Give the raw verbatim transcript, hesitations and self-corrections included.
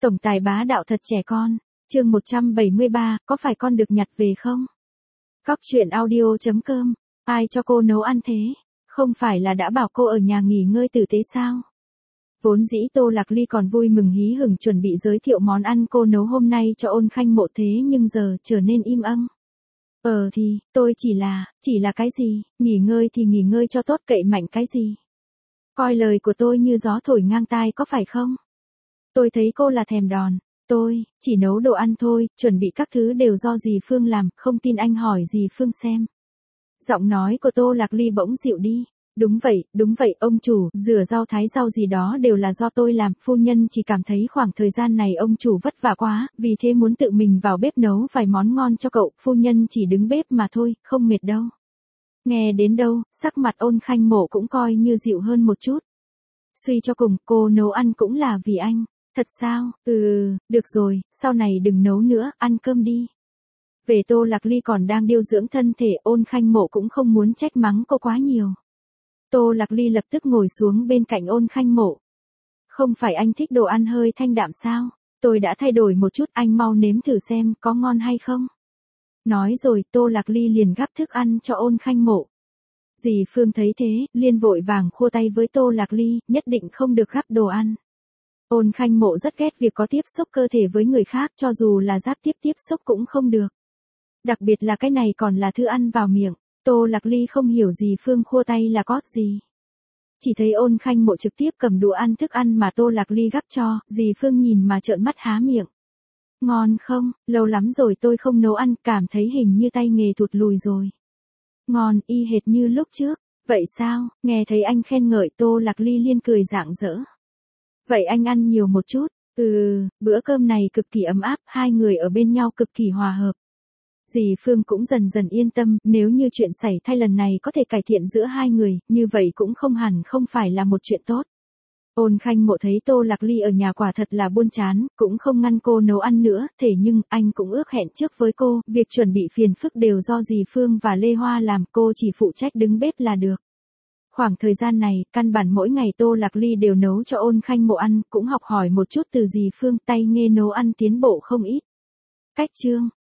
Tổng tài bá đạo thật trẻ con. Chương một trăm bảy mươi ba, có phải con được nhặt về không? Cóc truyện audio chấm com. Ai cho cô nấu ăn thế? Không phải là đã bảo cô ở nhà nghỉ ngơi tử tế sao? Vốn dĩ Tô Lạc Ly còn vui mừng hí hửng chuẩn bị giới thiệu món ăn cô nấu hôm nay cho Ôn Khanh Mộ thế nhưng giờ trở nên im ắng. Ờ thì, tôi chỉ là, chỉ là cái gì, nghỉ ngơi thì nghỉ ngơi cho tốt cậy mạnh cái gì. Coi lời của tôi như gió thổi ngang tai có phải không? Tôi thấy cô là thèm đòn, tôi, chỉ nấu đồ ăn thôi, chuẩn bị các thứ đều do dì Phương làm, không tin anh hỏi dì Phương xem. Giọng nói của Tô Lạc Ly bỗng dịu đi. Đúng vậy, đúng vậy, ông chủ, rửa rau thái rau gì đó đều là do tôi làm, phu nhân chỉ cảm thấy khoảng thời gian này ông chủ vất vả quá, vì thế muốn tự mình vào bếp nấu vài món ngon cho cậu, phu nhân chỉ đứng bếp mà thôi, không mệt đâu. Nghe đến đâu, sắc mặt Ôn Khanh Mộ cũng coi như dịu hơn một chút. Suy cho cùng, cô nấu ăn cũng là vì anh. Thật sao? Ừ, được rồi, sau này đừng nấu nữa, ăn cơm đi. Về Tô Lạc Ly còn đang điều dưỡng thân thể, Ôn Khanh Mộ cũng không muốn trách mắng cô quá nhiều. Tô Lạc Ly lập tức ngồi xuống bên cạnh Ôn Khanh Mộ. Không phải anh thích đồ ăn hơi thanh đạm sao? Tôi đã thay đổi một chút, anh mau nếm thử xem có ngon hay không. Nói rồi Tô Lạc Ly liền gắp thức ăn cho Ôn Khanh Mộ. Dì Phương thấy thế, liền vội vàng khua tay với Tô Lạc Ly, nhất định không được gắp đồ ăn. Ôn Khanh Mộ rất ghét việc có tiếp xúc cơ thể với người khác, cho dù là giáp tiếp tiếp xúc cũng không được. Đặc biệt là cái này còn là thứ ăn vào miệng. Tô Lạc Ly không hiểu dì Phương khua tay là có gì. Chỉ thấy Ôn Khanh Mộ trực tiếp cầm đũa ăn thức ăn mà Tô Lạc Ly gắp cho, dì Phương nhìn mà trợn mắt há miệng. Ngon không, lâu lắm rồi tôi không nấu ăn, cảm thấy hình như tay nghề thụt lùi rồi. Ngon, y hệt như lúc trước. Vậy sao, nghe thấy anh khen ngợi Tô Lạc Ly liên cười rạng rỡ. Vậy anh ăn nhiều một chút. Ừ, bữa cơm này cực kỳ ấm áp, hai người ở bên nhau cực kỳ hòa hợp. Dì Phương cũng dần dần yên tâm, nếu như chuyện xảy thai lần này có thể cải thiện giữa hai người, như vậy cũng không hẳn không phải là một chuyện tốt. Ôn Khanh Mộ thấy Tô Lạc Ly ở nhà quả thật là buôn chán, cũng không ngăn cô nấu ăn nữa, thế nhưng anh cũng ước hẹn trước với cô, việc chuẩn bị phiền phức đều do dì Phương và Lê Hoa làm, cô chỉ phụ trách đứng bếp là được. Khoảng thời gian này, căn bản mỗi ngày Tô Lạc Ly đều nấu cho Ôn Khanh Mộ ăn, cũng học hỏi một chút từ dì Phương, tay nghề nấu ăn tiến bộ không ít. Cách chương